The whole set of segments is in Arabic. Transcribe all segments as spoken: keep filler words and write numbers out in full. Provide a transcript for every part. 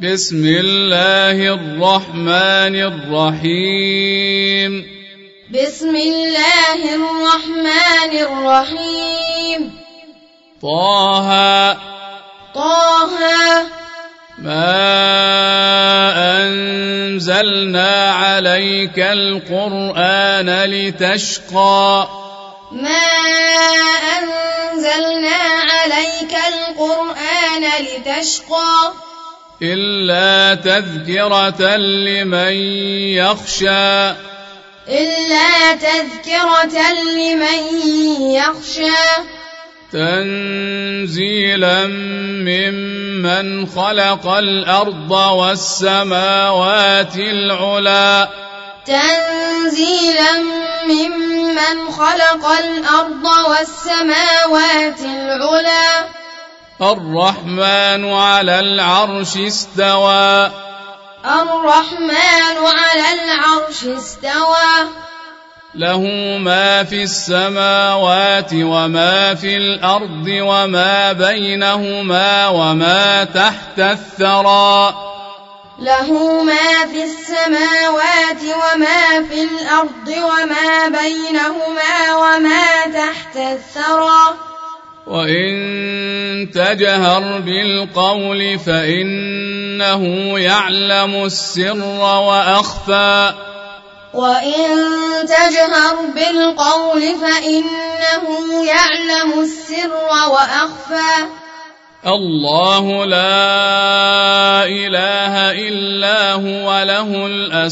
بسم الله الرحمن الرحيم بسم الله الرحمن الرحيم طه طه ما أنزلنا عليك القرآن لتشقى ما أنزلنا عليك القرآن لتشقى إلا تذكرة لمن يخشى إلا تذكرة لمن يخشى تنزيلا ممن خلق الأرض والسماوات العلى تنزيلا ممن خلق الأرض والسماوات العلى الرحمن على العرش استوى الرحمن على العرش استوى له ما في السماوات وما في الأرض وما بينهما وما تحت الثرى له ما في السماوات وما في الأرض وما بينهما وما تحت الثرى وإن تجهر بالقول فإنه يعلم السر وأخفى وإن تجهر بالقول فإنه يعلم السر وأخفى الله لا إله إلا هو له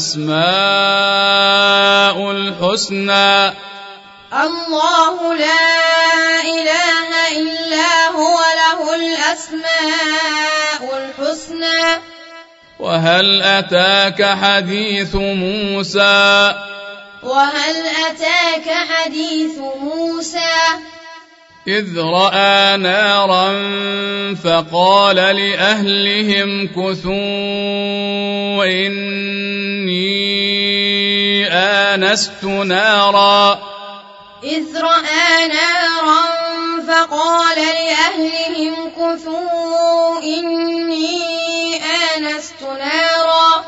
الأسماء الحسنى الله لا إله إلا هو له الأسماء الحسنى وهل أتاك حديث موسى وهل أتاك حديث موسى إذ رأى نارا فقال لأهلهم كثوا إني آنست نارا إذ رأى نارا فقال لأهلهم كثوا إني آنست نارا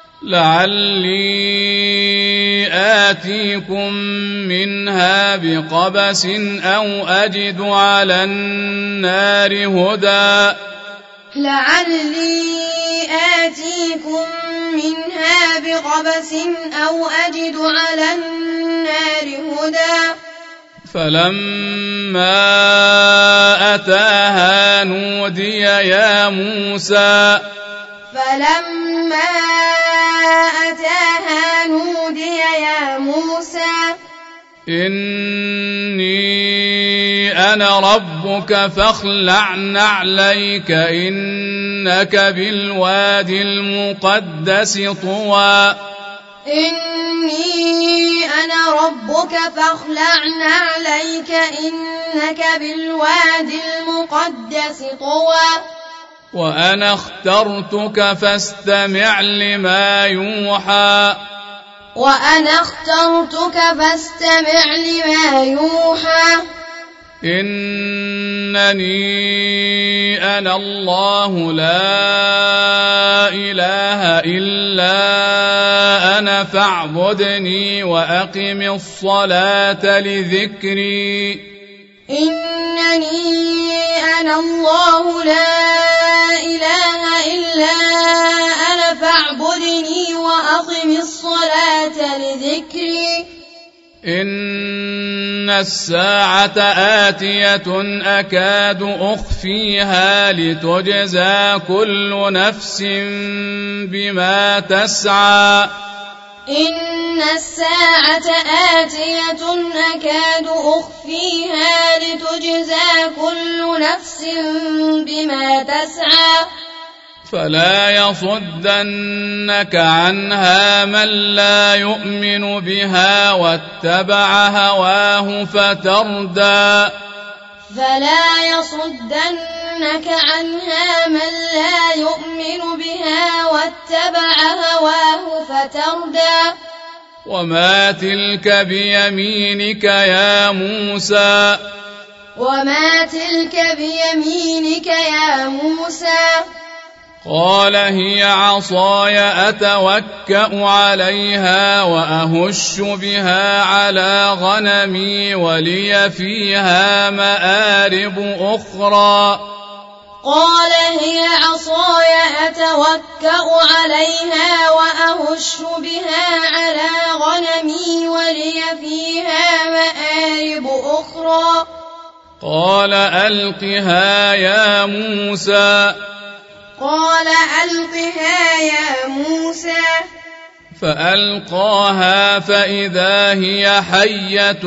لعلي آتيكم منها بقبس أو أجد على النار هدى لعلي آتيكم منها بقبس أو أجد على النار هدى فلما أتاها نودي يا موسى فلما أتاها نودي يا موسى إني أنا ربك فاخلع نعليك إنك بالوادي المقدس طوى إني أنا ربك فاخلع نعليك إنك بالوادي المقدس طوى وأنا اخترتك فاستمع لما يوحى وأنا اخترتك فاستمع لما يوحى إنني أنا الله لا إله إلا أنا فاعبدني وأقم الصلاة لذكري إنني أنا الله لا إله إلا أنا فاعبدني وأقم الصلاة لذكري إن الساعة آتية أكاد أخفيها لتجزى كل نفس بما تسعى إن الساعة آتية أكاد أخفيها لتجزى كل نفس بما تسعى فلا يصدنك عنها من لا يؤمن بها واتبع هواه فتردى فلا يصدنك عنها من لا يؤمن بها واتبع هواه فتردى وما تلك بيمينك يا موسى وما تلك بيمينك يا موسى قال هي عصاي أتوكأ عليها وأهش بها على غنمي ولي فيها مآرب أخرى قال هي عصاي أتوكأ عليها وأهش بها على غنمي ولي فيها مآرب أخرى قال ألقها يا موسى قال ألقها يا موسى فألقاها فإذا هي حية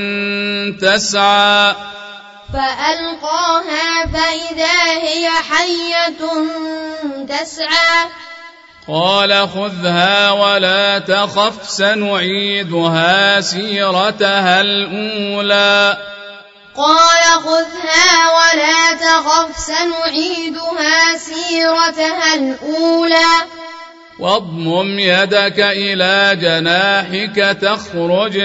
تسعى فألقاها فإذا هي حية تسعى قال خذها ولا تخف سنعيدها سيرتها الأولى قال خذها ولا تخف سنعيدها سيرتها الأولى واضمم يدك إلى جناحك تخرج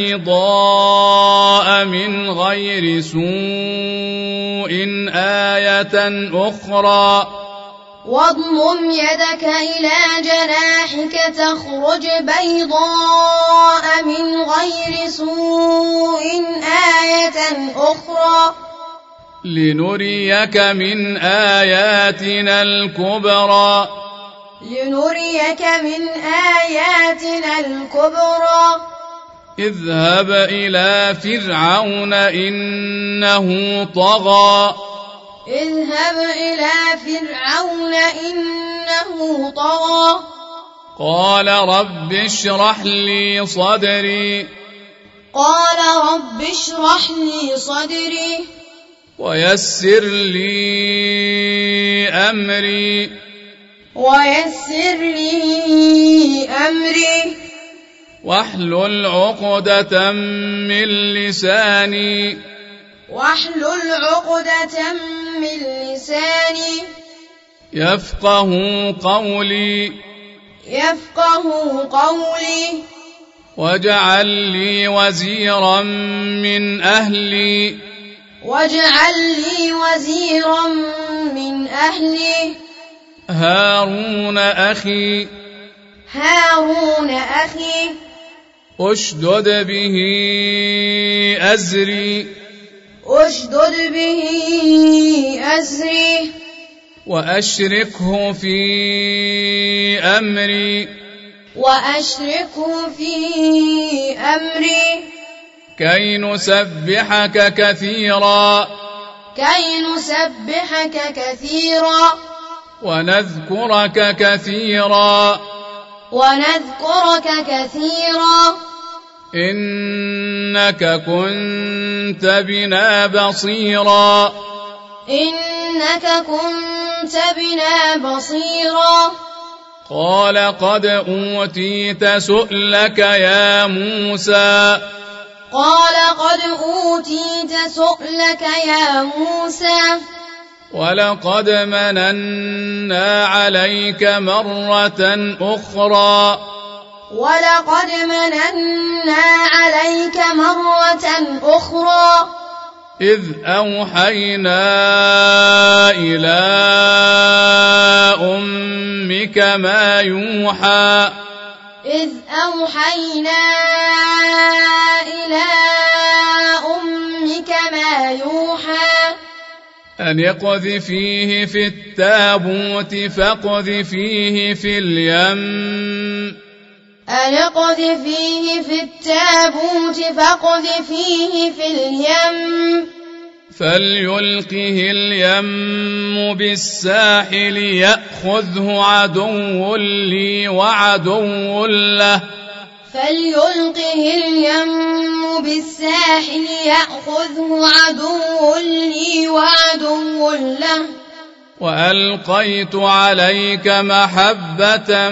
بيضاء من غير سوء آية أخرى واضمم يدك إلى جناحك تخرج بيضاء من غير سوء آية أخرى لنريك من آياتنا الكبرى لنريك من آياتنا الكبرى اذهب إلى فرعون إنه طغى اذهب إلى فرعون إنه طغى قال رب اشرح لي صدري قال رب اشرح لي صدري ويسر لي أمري ويسر لي أمري واحلل عقدة من لساني واحلل عقدة من لساني يفقه قولي يفقه قولي واجعل لي وزيرا من أهلي واجعل لي وزيرا من أهلي هارون أخي هارون أخي أشدد به أزري أشدد به أزري وأشركه في أمري وأشركه في أمري كي نسبحك كثيرا كي نسبحك كثيرا ونذكرك كثيرا ونذكرك كثيرا إنك كنت بنا بصيرا إنك كنت بنا بصيرا قال قد أوتيت سؤلك يا موسى قال قد أوتيت سؤلك يا موسى ولقد مننا عليك مرة أخرى ولقد مننا عليك مرة أخرى إذ أوحينا إلى أمك ما يوحى إذ أوحينا إلى أمك ما يوحى أن اقذفيه في التابوت فاقذفيه في اليم أن اقذفيه في التابوت فاقذفيه في اليم فليلقه اليم بالساحل يأخذه عدو لي وعدو له فليلقه اليم بالساحل يأخذه عدو لي وعدو له وألقيت عليك محبة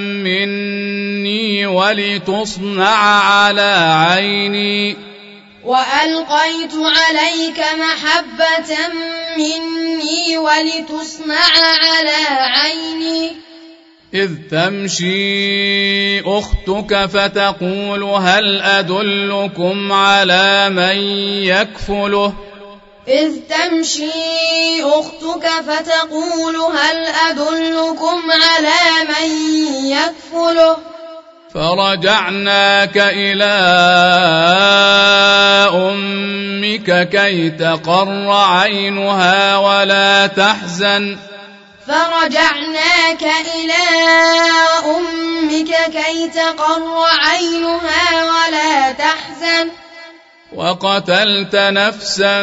مني ولتصنع على عيني وألقيت عليك محبة مني ولتصنع على عيني إذ تمشي أختك فتقول هل أدلكم على من يكفله إذ تمشي أختك فتقول هل أدلكم على من يكفله فرجعناك إلى أمك كي تقر عينها ولا تحزن فرجعناك إلى أمك كي تقر عينها ولا تحزن وقتلت نفسا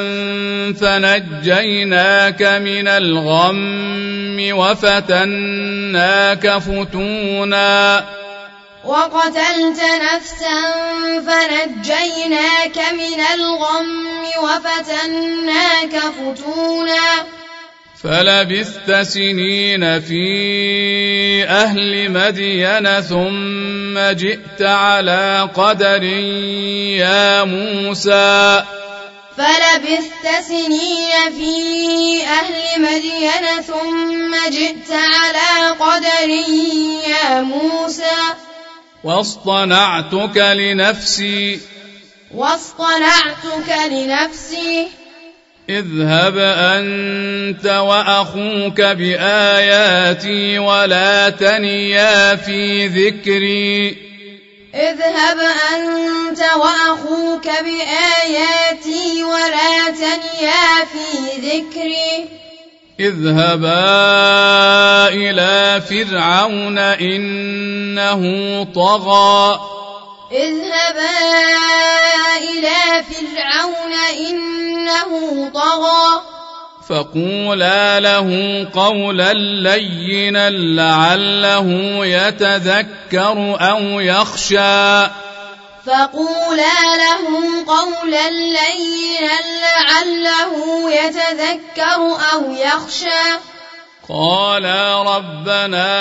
فنجيناك من الغم وفتناك فتونا وقتلت نفسا فنجيناك من الغم وفتناك فتونا فلبثت سنين في أهل مدين ثم جئت على قدر يا موسى فلبثت سنين في أهل مدين ثم جئت على قدر يا موسى واصطنعتك لنفسي واصطنعتك لنفسي اذهب أنت وأخوك بآياتي ولا تنيا في ذكري اذهب أنت وأخوك بآياتي ولا تنيا في ذكري اذهبا إلى فرعون إنه طغى اذهبا إلى فرعون إنه طغى فقولا له قولا لينا لعله يتذكر أو يخشى فقولا له قولا لينا لعله يتذكر أو يخشى قالا ربنا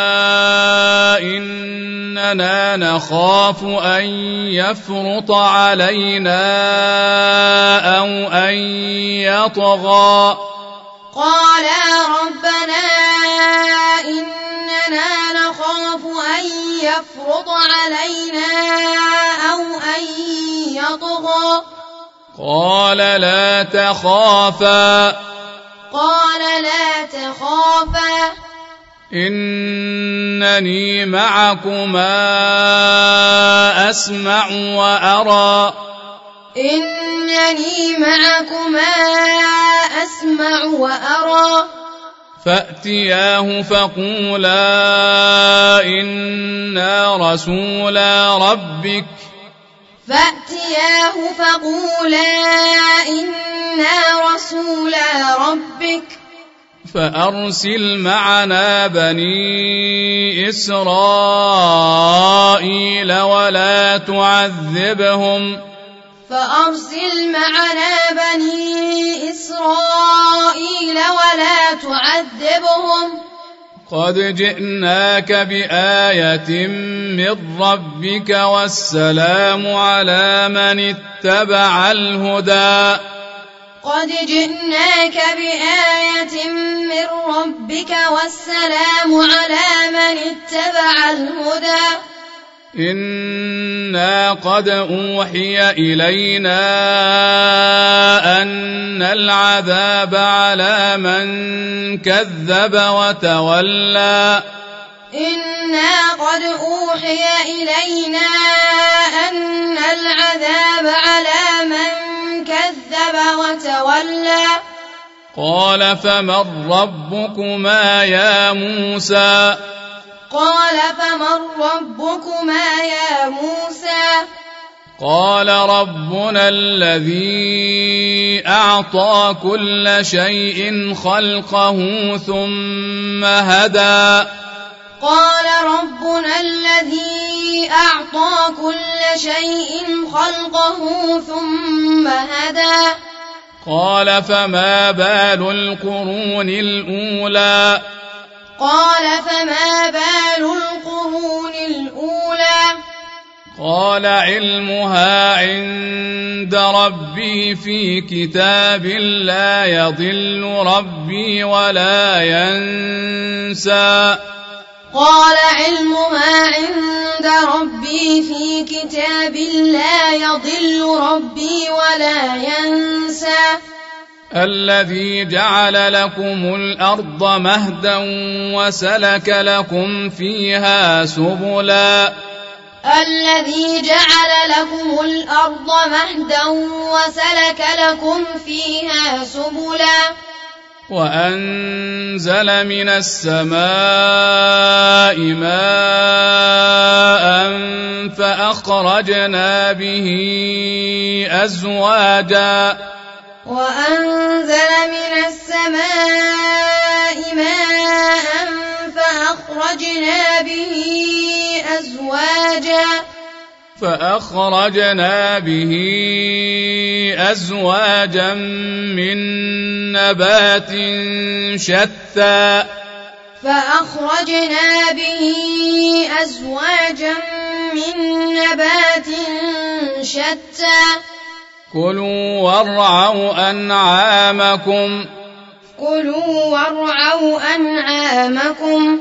إننا نخاف أن يفرط علينا أو أن يطغى قالا ربنا إننا نخاف أن يفرط علينا أو أن يطغى قال لا تخافا قال لا تخافا إنني معكما أسمع وأرى إنني معكما أسمع وأرى فأتياه فقولا إنا رسولا ربك فأتياه فقولا إنا رسولا ربك فأرسل معنا بني إسرائيل ولا تعذبهم فأرسل معنا بني إسرائيل ولا تعذبهم قد جئناك بآية من ربك والسلام على من اتبع الهدى قد جئناك بآية من ربك والسلام على من اتبع الهدى إنا قد أوحي إلينا أن العذاب على من كذب وتولى إنا قد أوحي إلينا أن العذاب على من كذب وتولى قال فمن ربكما يا موسى قال فمن ربكما يا موسى قال ربنا الذي أعطى كل شيء خلقه ثم هدى قال ربنا الذي أعطى كل شيء خلقه ثم هدى قال فما بال القرون الأولى قال فما بال القرون الأولى قال علمها عند ربي في كتاب لا يضل ربي ولا ينسى قال علمها عند ربي في كتاب لا يضل ربي ولا ينسى الذي جعل لكم الأرض مهدا وسلك لكم فيها سبلا الذي جعل لكم الأرض مهدا وسلك لكم فيها سبلا وأنزل من السماء ماء فأخرجنا به أزواجا وأنزل من السماء ماء فأخرجنا به أزواجا فأخرجنا به أزواجا من نبات شتى فأخرجنا به أزواجا من نبات شتى كلوا وارعوا أنعامكم كلوا وارعوا أنعامكم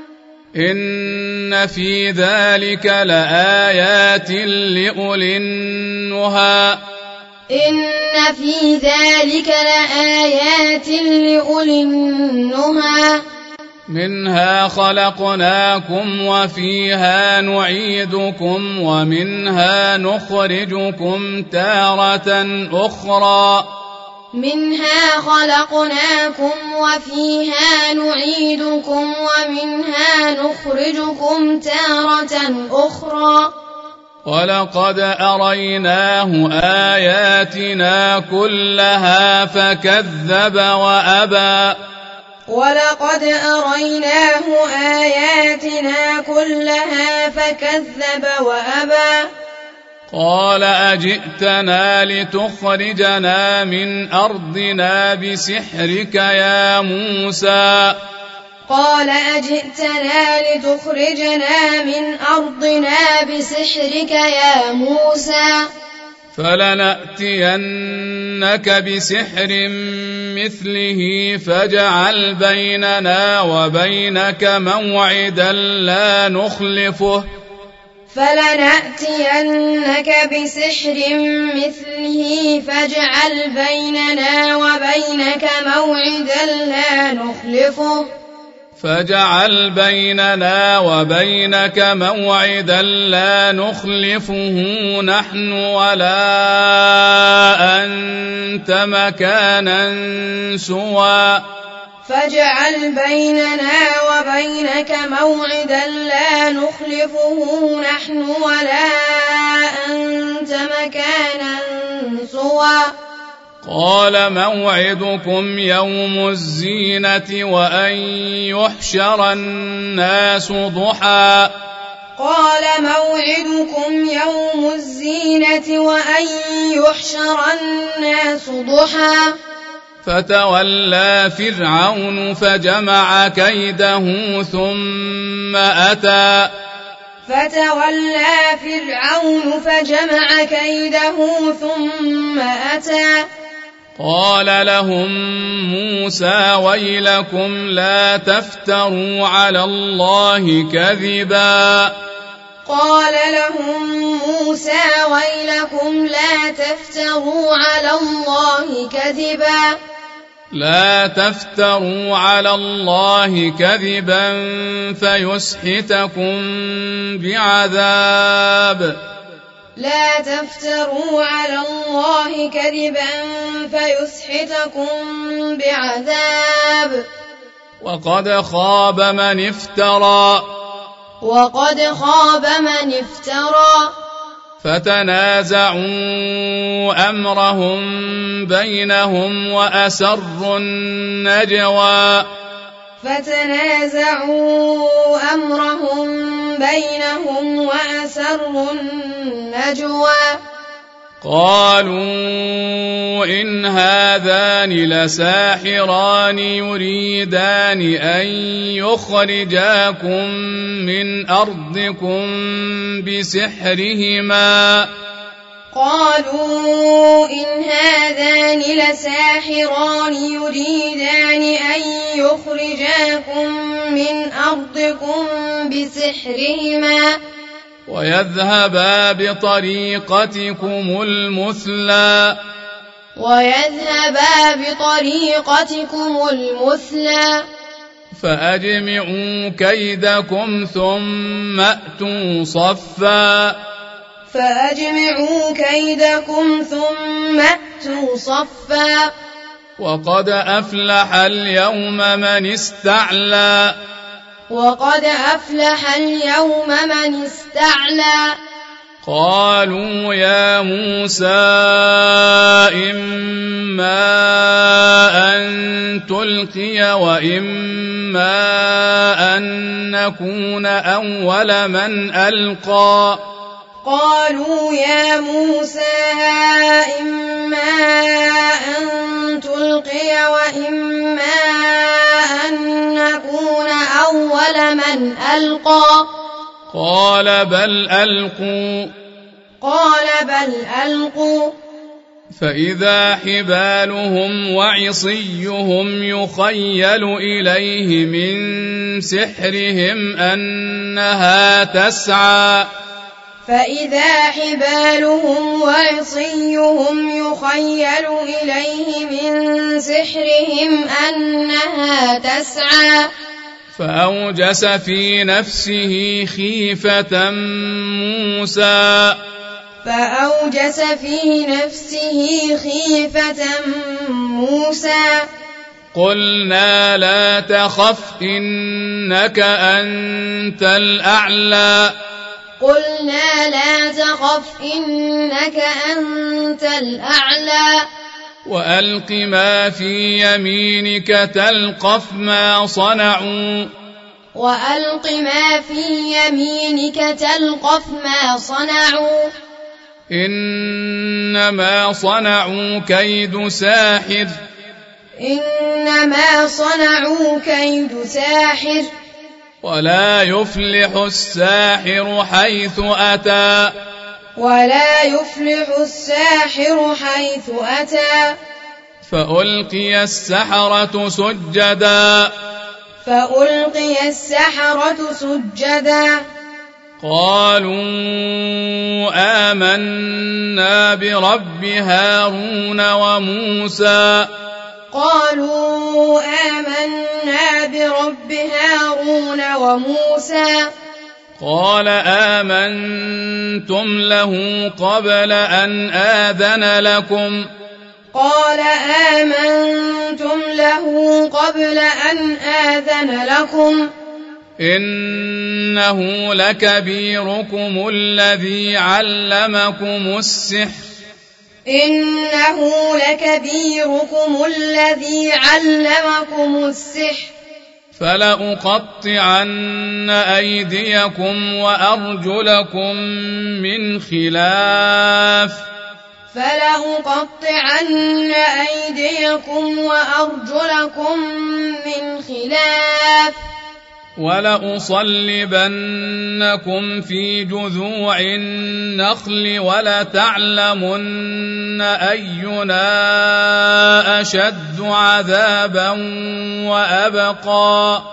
إن في ذلك لآيات لأولي النهى إن في ذلك لآيات لأولي النهى منها خلقناكم وفيها نعيدكم ومنها نخرجكم تارة أخرى منها خلقناكم وفيها نعيدكم ومنها نخرجكم تارة أخرى ولقد أريناه آياتنا كلها فكذب وأبى ولقد أريناه آياتنا كلها فكذب وأبى قال أجئتنا لتخرجنا من أرضنا بسحرك يا موسى قال أجئتنا لتخرجنا من أرضنا بسحرك يا موسى فلنأتينك بسحر مثله فاجعل بيننا وبينك موعدا لا نخلفه فلنأتينك بسحر مثله فاجعل بيننا وبينك موعدا لا نخلفه فاجعل بيننا وبينك موعدا لا نخلفه نحن ولا أنت مكانا سوى فاجعل بيننا وبينك موعدا لا نخلفه نحن ولا أنت مكانا سوى قال موعدكم يوم الزينة وأن يحشر الناس ضحى قال موعدكم يوم الزينة وأن يحشر الناس ضحى فتولى فرعون فجمع كيده ثم أتى فتولى فرعون فجمع كيده ثم أتى قال لهم موسى ويلكم لا تفتروا على الله كذبا قال لهم موسى ويلكم لا تفتروا على الله كذبا لا تفتروا على الله كذبا فيسحتكم بعذاب لا تفتروا على الله كذبا فيسحتكم بعذاب وقد خاب من افترى وقد خاب من افترى فتنازعوا أمرهم بينهم وأسروا النجوى فتنازعوا أمرهم بينهم وأسروا النجوى قالوا إن هذان لساحران يريدان أن يخرجاكم من أرضكم بسحرهما قالوا إن هذان لساحران يريدان أن يخرجاكم من أرضكم بسحرهما ويذهبا بطريقتكم المثلى ويذهبا بطريقتكم المثلى فأجمعوا كيدكم ثم أتوا صفا فأجمعوا كيدكم ثم أتوا صفا وقد أفلح اليوم من استعلى وقد أفلح اليوم من استعلى قالوا يا موسى إما أن تلقي وإما أن نكون أول من ألقى قالوا يا موسى إما أن تلقي وإما أن نكون أول من ألقى قال بل ألقوا قال بل ألقوا فإذا حبالهم وعصيهم يخيل إليه من سحرهم أنها تسعى فإذا حبالهم وعصيهم يخيل إليه من سحرهم أنها تسعى فأوجس في نفسه خيفة موسى فأوجس في نفسه خيفة موسى قلنا لا تخف إنك أنت الأعلى قلنا لا تخف إنك أنت الأعلى وألق ما في يمينك تلقف ما صنعوا وألق ما في يمينك تلقف ما صنعوا إنما صنعوا كيد ساحر إنما صنعوا كيد ساحر ولا يفلح الساحر حيث أتى ولا يفلح الساحر حيث أتى فألقي السحرة سجدا فألقي السحرة سجدا قالوا آمنا برب هارون وموسى قالوا آمنا برب هارون وموسى قال آمنتم له قبل أن آذن لكم قال آمنتم له قبل أن آذن لكم إنه لكبيركم الذي علمكم السحر إنه لكبيركم الذي علمكم السحر فلأقطعن أيديكم وأرجلكم من خلاف فلأقطعن أيديكم وأرجلكم من خلاف ولأصلبنكم في جذوع النخل ولتعلمن أينا أشد عذابا وأبقى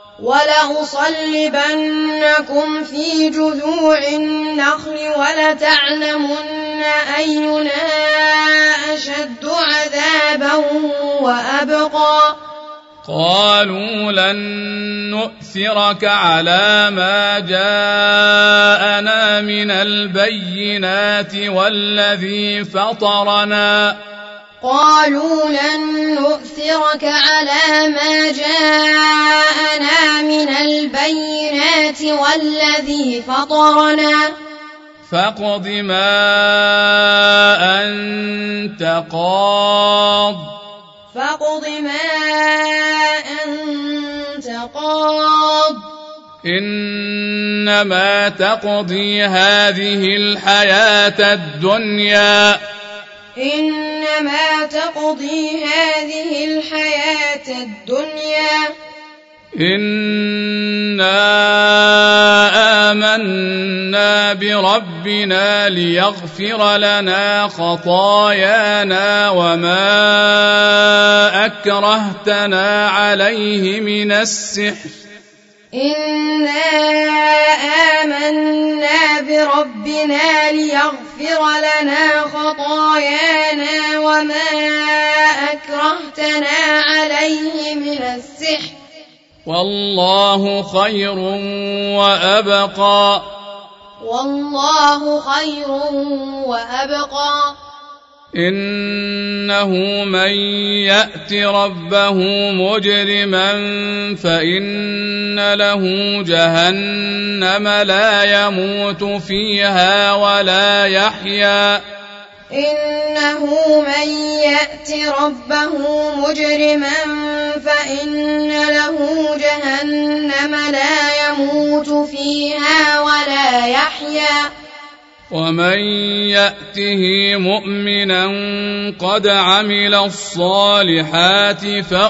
ولأصلبنكم في جذوع النخل ولتعلمن أينا أشد عذابا وأبقى قالوا لن نؤثرك على ما جاءنا من البينات والذي فطرنا قالوا لن نؤثرك على ما جاءنا من البينات والذي فطرنا فاقض ما أنت قاض فاقض ما أنت قاض إنما تقضي هذه الحياة الدنيا إنما تقضي هذه الحياة الدنيا إنا آمنا بربنا ليغفر لنا خطايانا وما أكرهتنا عليه من السحر إنا آمنا بربنا ليغفر لنا خطايانا وما افتريتنا عليه من السحر والله خير وأبقى والله خير وأبقى إنه من يأت ربه مجرما فإن له جهنم لا يموت فيها ولا يحيا إنه من يأت ربه مجرما فإن له جهنم لا يموت فيها ولا يحيا ومن يأته مؤمنا قد عمل الصالحات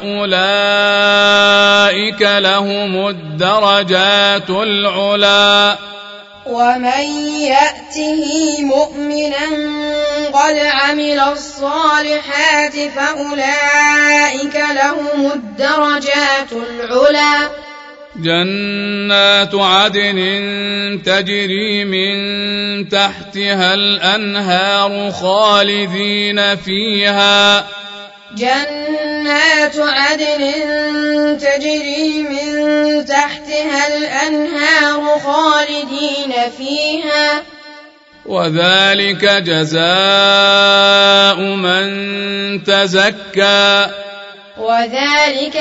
فأولئك لهم الدرجات العلى ومن يأته مؤمنا قد عمل الصالحات فأولئك لهم الدرجات العلى جنات عدن تجري من تحتها الأنهار خالدين فيها جنات عدن تجري من تحتها الأنهار خالدين فيها وذلك جزاء من تزكى وذلك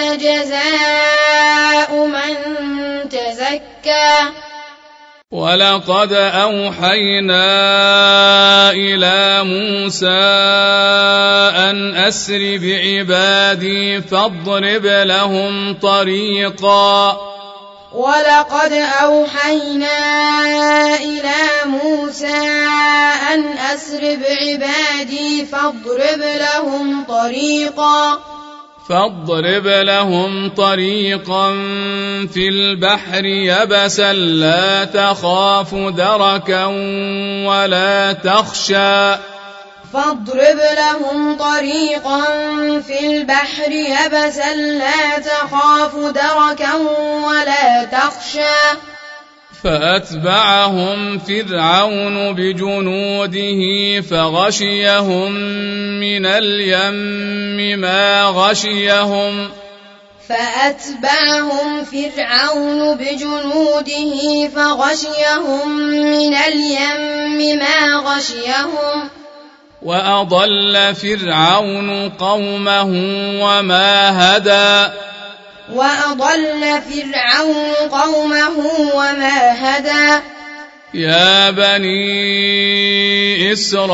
جزاء من تزكى ولقد أوحينا إلى موسى أن أسر بعبادي فاضرب لهم طريقا ولقد أوحينا إلى موسى أن أسر بعبادي فاضرب لهم طريقا فاضرب لهم طريقا في البحر يبسا لا تخاف دركا ولا تخشى فاضرب لهم طريقا في البحر يبسا لا تخاف دركا ولا تخشى فأتبعهم فرعون بجنوده فغشيهم من اليم ما غشيهم فأتبعهم فرعون بجنوده فغشيهم من اليم ما غشيهم وأضل فرعون قومه وما هدى وأضل فرعون قومه وما هدى يا بني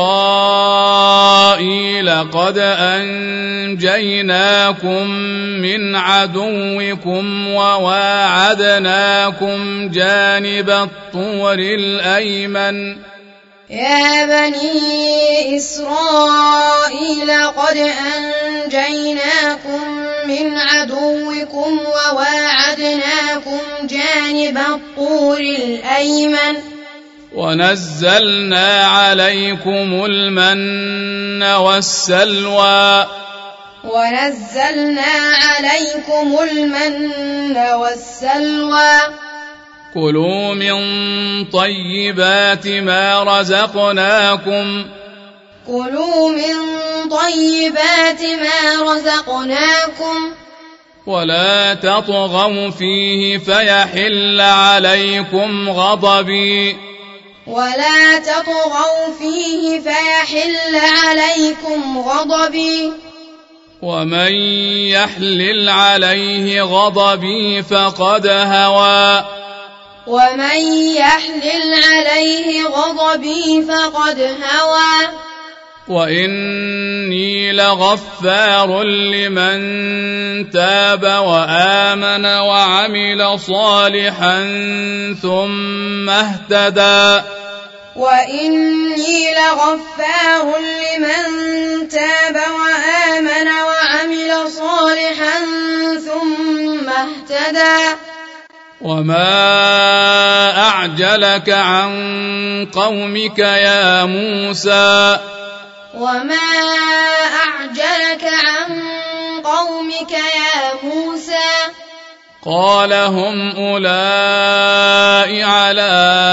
إسرائيل قد أنجيناكم من عدوكم وواعدناكم جانب الطور الأيمن يا بني إسرائيل قد أنجيناكم من عدوكم وواعدناكم جانب الطور الأيمن ونزلنا عليكم المن والسلوى ونزلنا عليكم المن والسلوى كلوا من طيبات ما رزقناكم كلوا من طيبات ما رزقناكم ولا تطغوا فيه فيحل عليكم غضبي ولا تطغوا فيه فيحل عليكم غضبي ومن يحلل عليه غضبي فقد هوى ومن يحلل عليه غضبي فقد هوى وإني لغفار لمن تاب وآمن وعمل صالحا ثم اهتدى وإني لغفار لمن تاب وآمن وعمل صالحا ثم اهتدى وما أعجلك عن قومك يا موسى وما أعجلك عن قومك يا موسى قال هم أولئك على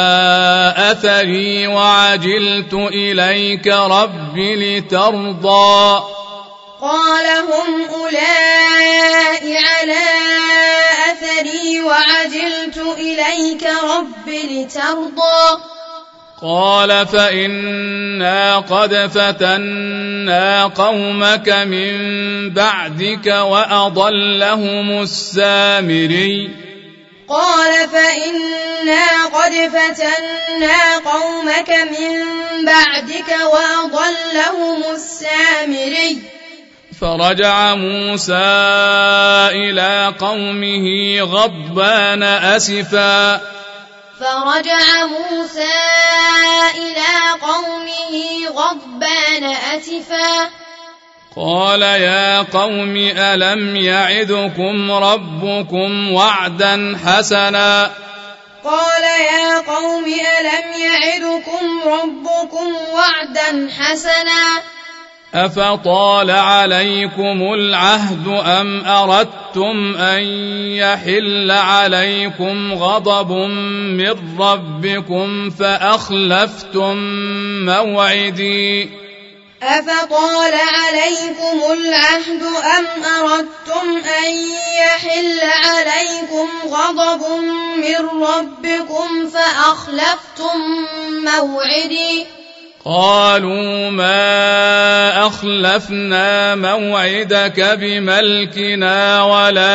أثري وعجلت إليك رب لترضى قال هم هؤلاء على أثري وعجلت إليك رب لترضى قال فإنا قد فتنا قومك من بعدك وأضلهم السامري قال فإنا قد فتنا قومك من بعدك وأضلهم السامري فرجع موسى إلى قومه غضبان أسفا فرجع موسى إلى قومه غضبان أسفا قال يا قوم ألم يعدكم ربكم وعدا حسنا قال يا قوم ألم يعدكم ربكم وعدا حسنا أفطال عليكم العهد أم أردتم أن يحل عليكم غضب من ربكم فأخلفتم موعدي أفطال عليكم العهد أم أردتم أن يحل عليكم غضب من ربكم فأخلفتم موعدي قالوا ما أخلفنا موعدك بملكنا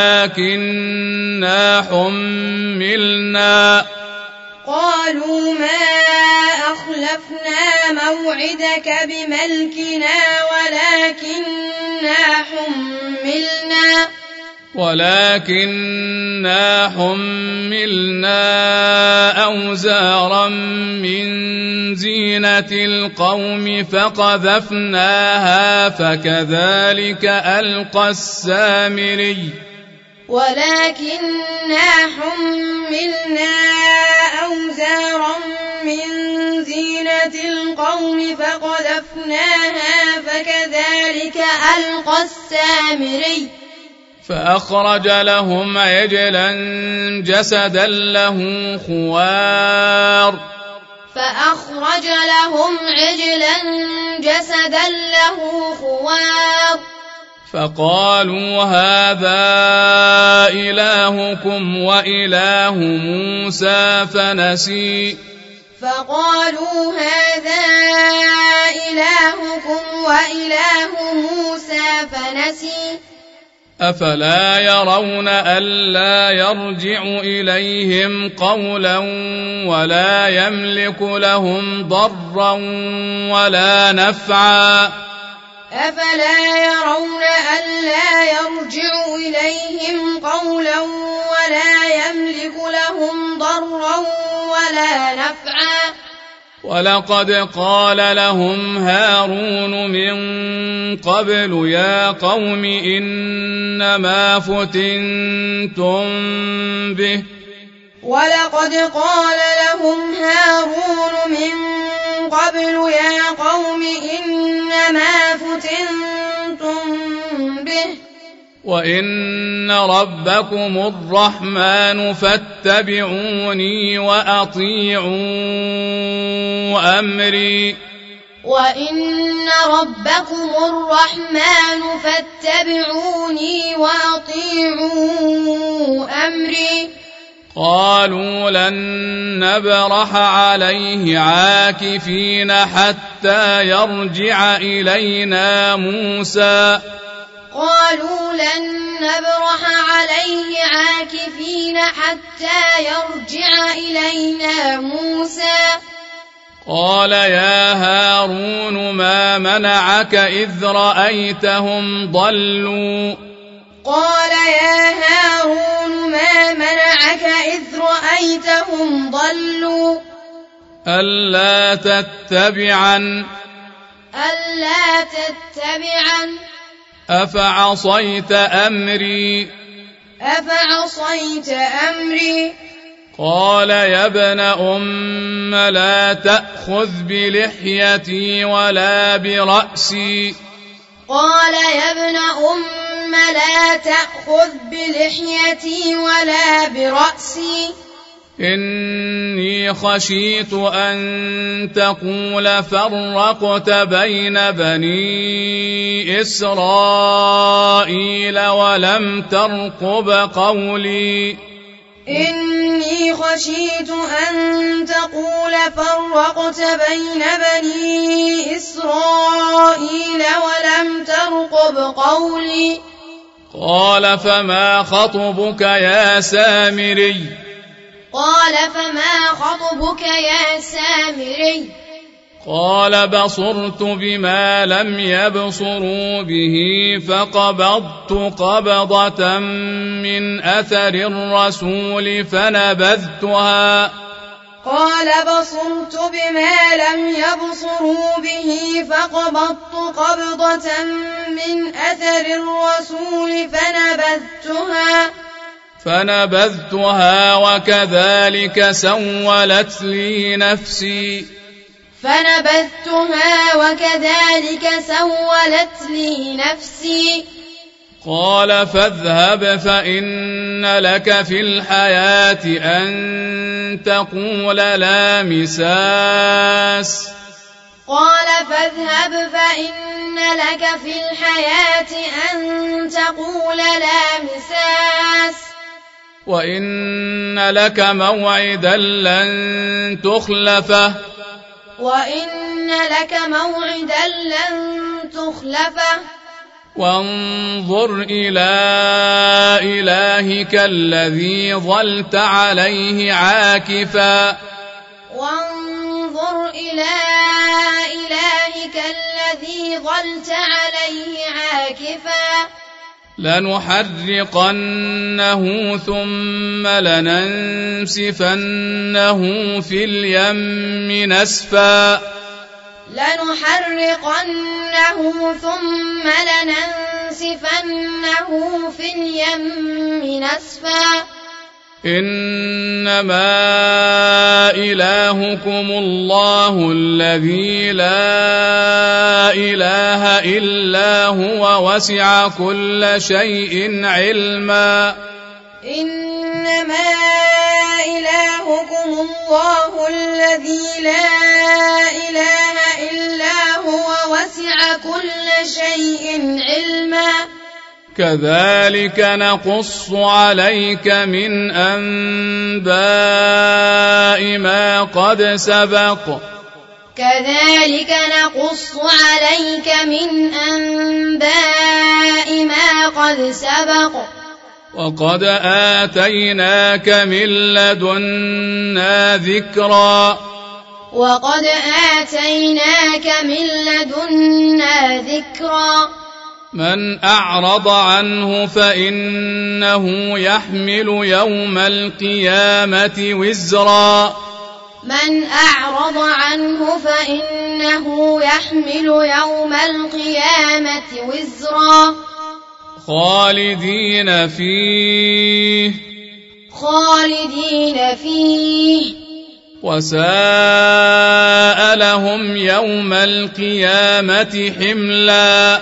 ولكننا حملنا قالوا ما أخلفنا موعدك بملكنا ولكننا حملنا ولكننا حملنا أوزارا من زينة القوم فقذفناها فكذلك ألقى السامري ولكننا حملنا أوزارا من زينة القوم فقذفناها فكذلك ألقى السامري فأخرج لهم عجلا جسدا له خوار فأخرج لهم عجلا جسدا له خوار فقالوا هذا إلهكم وإله موسى فنسي فقالوا هذا إلهكم وإله موسى فنسي أفلا يرون ألا يرجع إليهم قولا ولا يملك لهم ضرا ولا نفعا أفلا يرون ألا يرجع إليهم قولا ولا يملك لهم ضرا ولا نفعا ولقد قال لهم هارون من قبل يا قوم إنما فتنتم به ولقد قال لهم هارون من قبل يا قوم إنما فتنتم به وإن ربكم الرحمن فاتبعوني وأطيعوا أمري وإن ربكم الرحمن فاتبعوني وأطيعوا أمري قالوا لن نبرح عليه عاكفين حتى يرجع إلينا موسى قالوا لن نبرح عليه عاكفين حتى يرجع إلينا موسى قال يا هارون ما منعك إذ رأيتهم ضلوا قال يا هارون ما منعك إذ رأيتهم ضلوا ألا تتبعن ألا تتبعن أفعصيت أمري أفعصيت أمري قال يا ابن أم لا تأخذ بلحيتي ولا برأسي قال يا ابن أم لا تأخذ بلحيتي ولا برأسي إني خشيت أن تقول فرقت بين بني إسرائيل ولم ترقب قولي إني خشيت أن تقول فرقت بين بني إسرائيل ولم ترقب قولي قال فما خطبك يا سامري قال فما خطبك يا سامري قال بصرت بما لم يبصروا به فقبضت قبضة من أثر الرسول فنبذتها قال بصرت بما لم يبصروا به فقبضت قبضة من أثر الرسول فنبذتها فنبذتها وكذلك سولت لي نفسي فنبذتها وكذلك سولت لي نفسي قال فاذهب فإن لك في الحياة أن تقول لا مساس قال فاذهب فإن لك في الحياة أن تقول لا مساس وإن لك موعدا لن تخلفه وإن لك موعدا لن تخلفه وانظر إلى إلهك الذي ظلت عليه عاكفا وانظر إلى إلهك الذي ظلت عليه عاكفا لنحرقنه ثم لننسفنه في اليم نسفا لنحرقنه ثم لننسفنه في اليم نسفا إنما إلهكم الله الذي لا إله إلا هو وسع كل شيء علما إنما إلهكم الله الذي لا إله إلا هو وسع كل شيء علما كذلك نقص عليك من أنباء ما قد سبق كذلك نقص عليك من أنباء ما قد سبق وقد آتيناك من لدنا ذكرا وقد آتيناك من لدنا ذكرا من أعرض عنه فإنه يحمل يوم القيامة وزرا من أعرض عنه فإنه يحمل يوم القيامة وزرا خالدين فيه خالدين فيه وساء لهم يوم القيامة حملا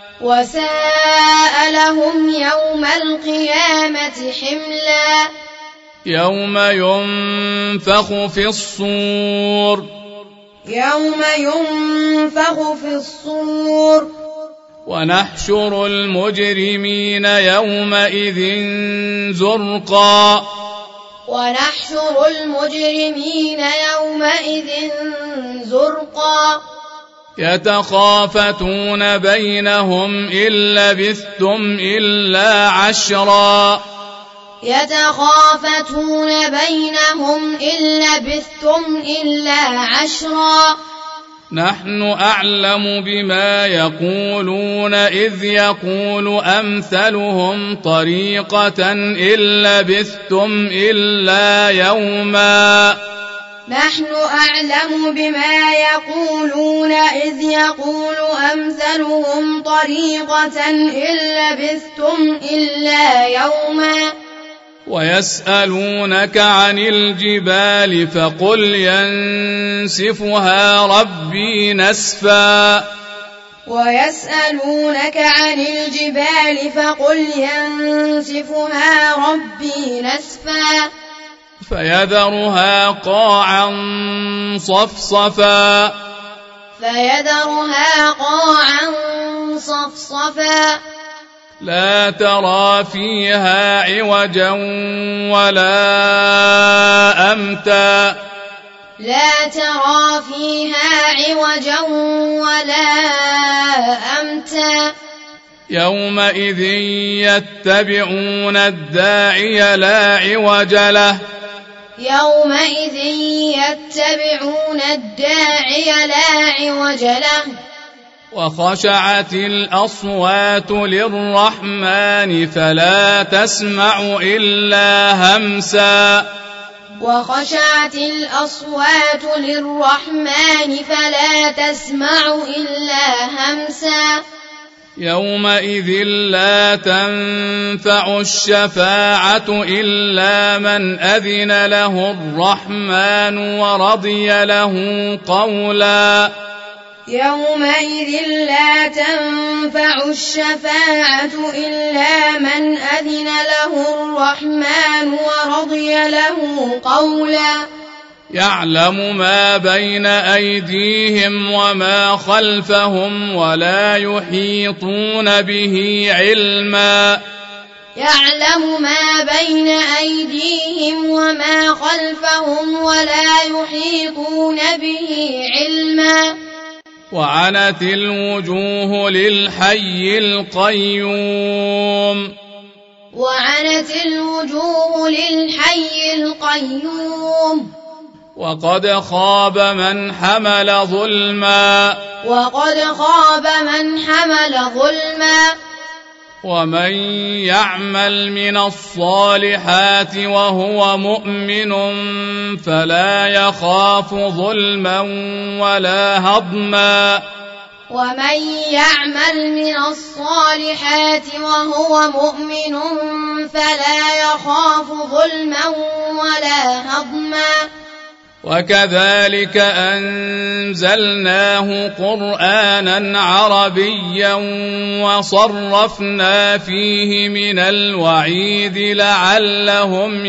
وساء لهم يوم القيامة حملا يوم ينفخ في الصور يوم ينفخ في الصور ونحشر المجرمين يومئذ زرقا ونحشر المجرمين يومئذ زرقا يتخافتون بينهم إن لبثتم إلا عشرا يتخافتون بينهم إن لبثتم إلا عشرا نحن أعلم بما يقولون إذ يقول أمثلهم طريقة إن لبثتم إلا يوما نحن أعلم بما يقولون إذ يقول أمثلهم طريقة إن لبثتم إلا يوما ويسألونك عن الجبال فقل ينسفها ربي نسفا ويسألونك عن الجبال فقل ينسفها ربي نسفا فيذرها قاعا صفصفا فيذرها قاعا صفصفا لا ترى فيها عوجا ولا أمتا لا ترى فيها عوجا ولا أمتا يومئذ يتبعون الداعي لا عوج له يومئذ يتبعون الداعي لا عوج له وخشعت الأصوات للرحمن فلا تسمع إلا همسا وخشعت الأصوات للرحمن فلا تسمع إلا همسا يومئذ لا تنفع الشفاعة إلا من أذن له الرحمن ورضي له قولا يومئذ لا تنفع الشفاعة إلا من أذن له الرحمن ورضي له قولا يعلم ما بين أيديهم وما خلفهم ولا يحيطون به علما يعلم ما بين أيديهم وما خلفهم ولا يحيطون به علما وعنت الوجوه للحي القيوم وعنت الوجوه للحي القيوم وقد خاب من حمل ظلما وقد خاب من حمل ظلما ومن يعمل من الصالحات وهو مؤمن فلا يخاف ظلما ولا هضما ومن يعمل من الصالحات وهو مؤمن فلا يخاف ظلما ولا هضما وكذلك أنزلناه قرآنا عربيا وصرفنا فيه من الوعيد لعلهم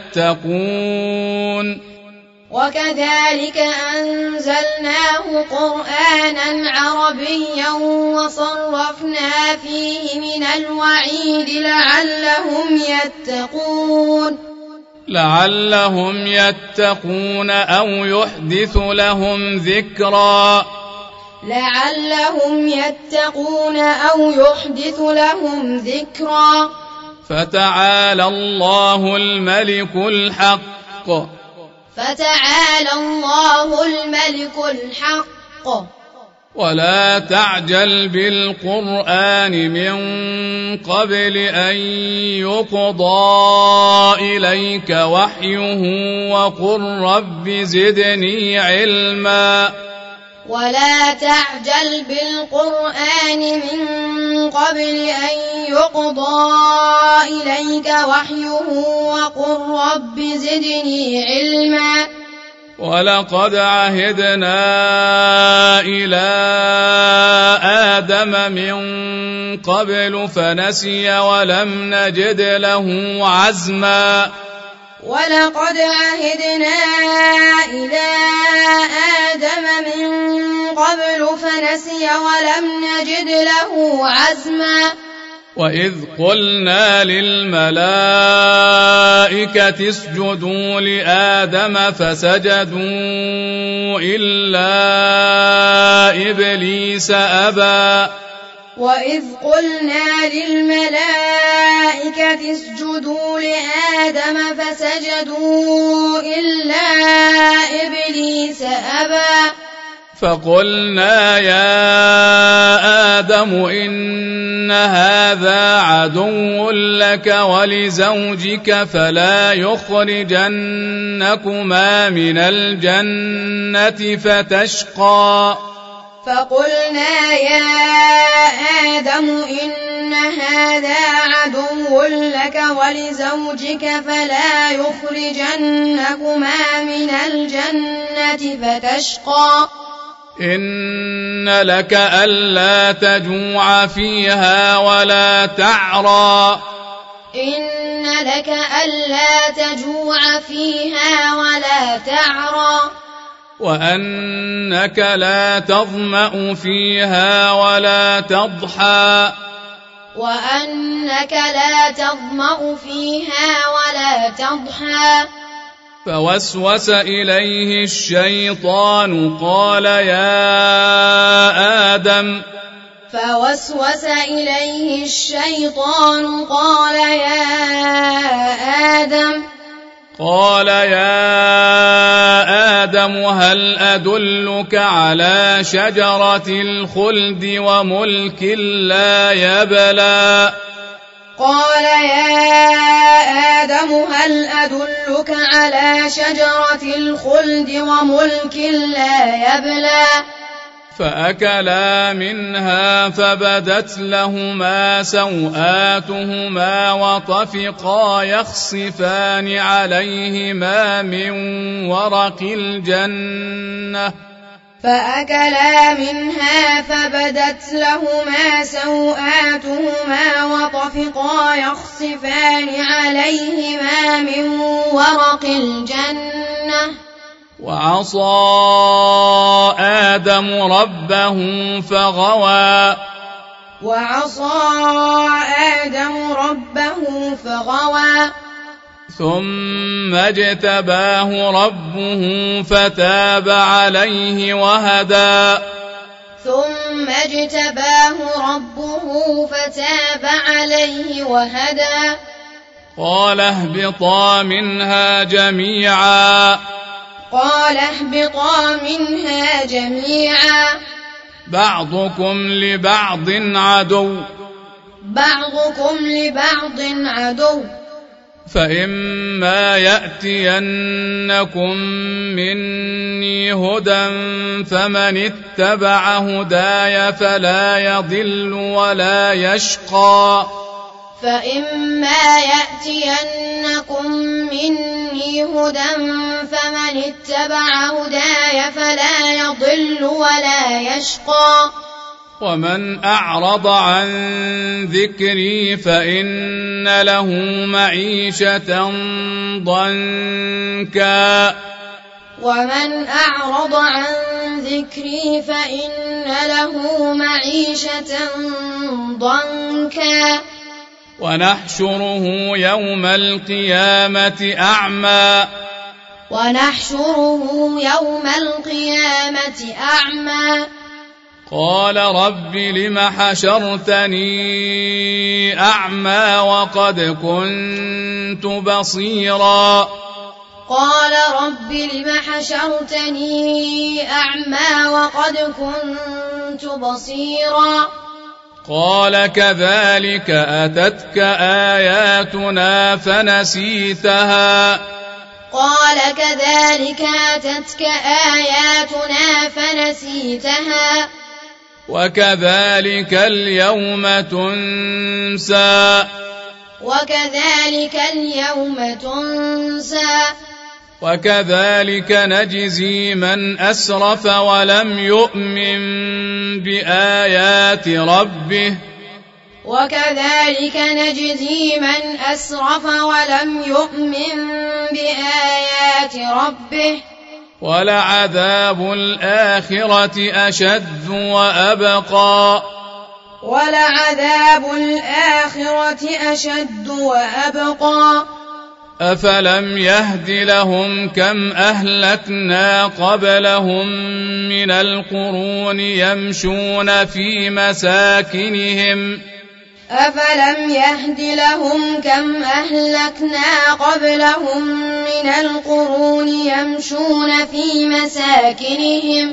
يتقون وكذلك أنزلناه قرآنا عربيا وصرفنا فيه من الوعيد لعلهم يتقون لعلهم يتقون أو يحدث لهم ذكرا لعلهم يتقون أو يحدث لهم ذكرا فتعالى الله الملك الحق فتعالى الله الملك الحق ولا تعجل بالقرآن من قبل أن يقضى إليك وحيه وقل رب زدني علما ولا تعجل بالقرآن من قبل أن يقضى إليك وحيه وقل رب زدني علما ولقد عهدنا إلى آدم من قبل فنسي ولم نجد له عزما ولقد عهدنا إلى آدم من قبل فنسي ولم نجد له عزما وإذ قلنا للملائكة اسجدوا لآدم فسجدوا إلا إبليس أبى وإذ قلنا للملائكة اسجدوا لآدم فسجدوا إلا إبليس أبى فقلنا يا آدم إن هذا عدو لك ولزوجك فلا يخرجنكما من الجنة فتشقى فقلنا يا آدم إن هذا عدو لك ولزوجك فلا يخرجنكما من الجنة فتشقى إن لك ألا تجوع فيها ولا تعرى إن لك ألا تجوع فيها ولا تعرى وأنك لا تظمأ فيها ولا تضحى وأنك لا تظمأ فيها ولا تضحى فوسوس إليه الشيطان قال يا آدم فوسوس إليه الشيطان قال يا آدم قال يا آدم هل أدلك على شجرة الخلد وملك لا يبلى قال يا آدم هل أدلك على شجرة الخلد وملك لا يبلى فأكلا منها فبدت لهما سوآتهما وطفقا يخصفان عليهما من ورق الجنة فأكلا منها فبدت لهما سوآتهما وطفقا يخصفان عليهما من ورق الجنة وعصى آدم ربه فغوى وعصى آدم ربه فغوى ثم اجتباه ربه فتاب عليه وهدى ثم اجتباه ربه فتاب عليه وهدى قال اهبطا منها جميعا قال اهبطا منها جميعا بعضكم لبعض عدو بعضكم لبعض عدو فإما يأتينكم مني هدى فمن اتبع هداي فلا يضل ولا يشقى فإما يأتينكم مني هدى فمن اتبع هداي فلا يضل ولا يشقى ومن أعرض عن ذكري فإن له معيشة ضنكا ومن أعرض عن ذكري فإن له معيشة ضنكا ونحشره يوم القيامة أعمى ونحشره يوم القيامة أعمى قال رب لم حشرتني أعمى وقد كنت بصيرا قال رب لم حشرتني أعمى وقد كنت بصيرا قال كذلك أتتك آياتنا فنسيتها قال كذلك أتتك آياتنا فنسيتها وكذلك اليوم تنسى وكذلك اليوم تنسى وكذلك نجزي من أسرف ولم يؤمن بآيات ربه وكذلك نجزي من أسرف ولم يؤمن بآيات ربه ولعذاب الآخرة أشد وأبقى ولعذاب الآخرة أشد وأبقى أفلم يهد لهم كم أهلكنا قبلهم من القرون يمشون في مساكنهم أفلم يهد لهم كم أهلكنا قبلهم من القرون يمشون في مساكنهم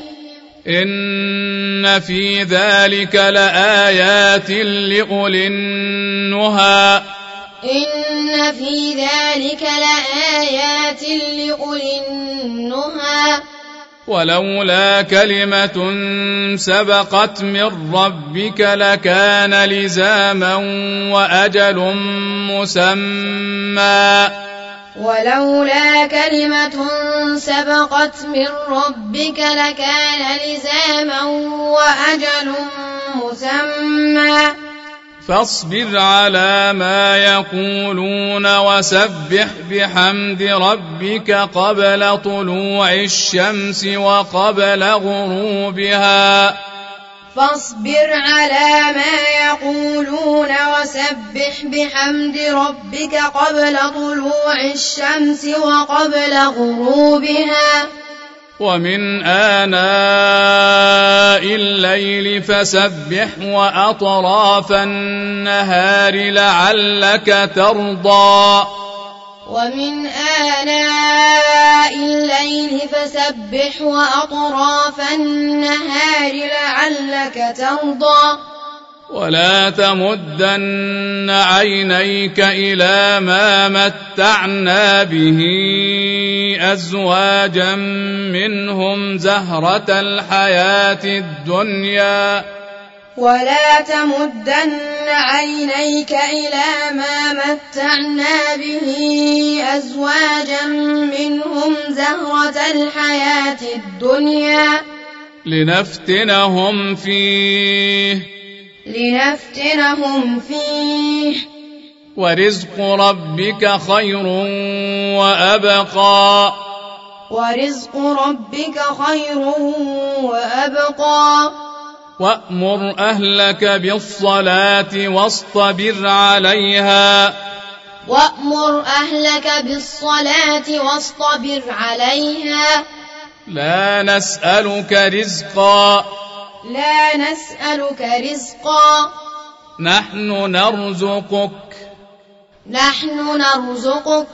إن في ذلك لآيات لأولي النهى إن في ذلك لآيات لأولي النهى ولولا كلمة سبقت من ربك لكان لزاما وأجل مسمى ولولا كلمة سبقت من ربك لكان لزاما وأجل مسمى فاصبر على ما يقولون وسبح بحمد ربك قبل طلوع الشمس وقبل غروبها فاصبر على ما يقولون وسبح بحمد ربك قبل طلوع الشمس وقبل غروبها ومن آناء الليل فسبح وأطراف النهار لعلك ترضى ومن آناء الليل فسبح وأطراف النهار لعلك ترضى ولا تمدن عينيك إلى ما متعنا به أزواجا منهم زهرة الحياة الدنيا ولا تمدن عينيك إلى ما متعنا به أزواجا منهم زهرة الحياة الدنيا لنفتنهم فيه لنفتنهم فيه ورزق ربك خير وأبقى ورزق ربك خير وأبقى وأمر أهلك بالصلاة واصطبر عليها وأمر أهلك بالصلاة واصطبر عليها لا نسألك رزقا لا نسألك رزقا نحن نرزقك نحن نرزقك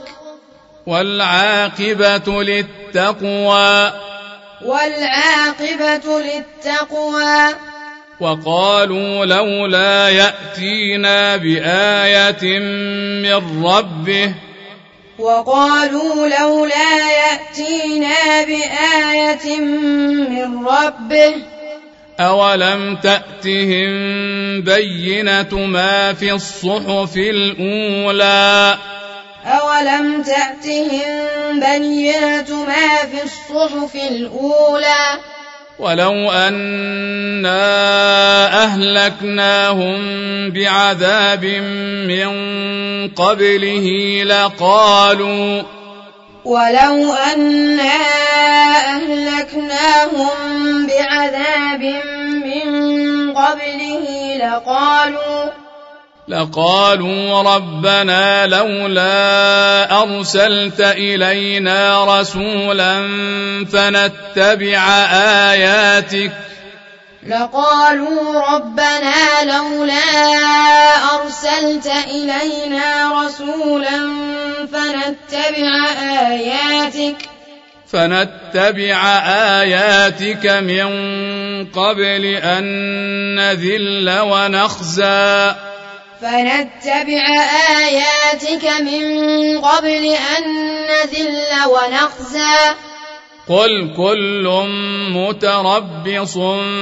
والعاقبة للتقوى والعاقبة للتقوى وقالوا لولا يأتينا بآية من ربه وقالوا لولا يأتينا بآية من ربه أولم تأتهم بينة ما في الصحف الأولى أولم تأتهم بينة ما في الصحف الأولى ولو أنا أهلكناهم بعذاب من قبله لقالوا ولو أنا أهلكناهم بعذاب من قبله لقالوا لقالوا ربنا لولا أرسلت إلينا رسولا فنتبع آياتك لقالوا ربنا لولا أرسلت إلينا رسولا فنتبع آياتك فنتبع آياتك من قبل أن نذل ونخزى فنتبع آياتك من قبل أن نذل ونخزى قل كل متربص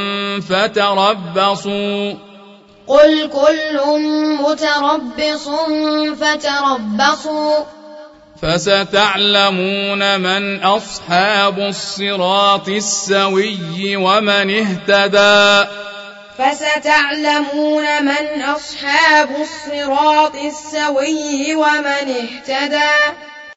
فتربصوا قل كل متربص فتربصوا فستعلمون من أصحاب الصراط السوي ومن اهتدى فستعلمون من أصحاب الصراط السوي ومن اهتدى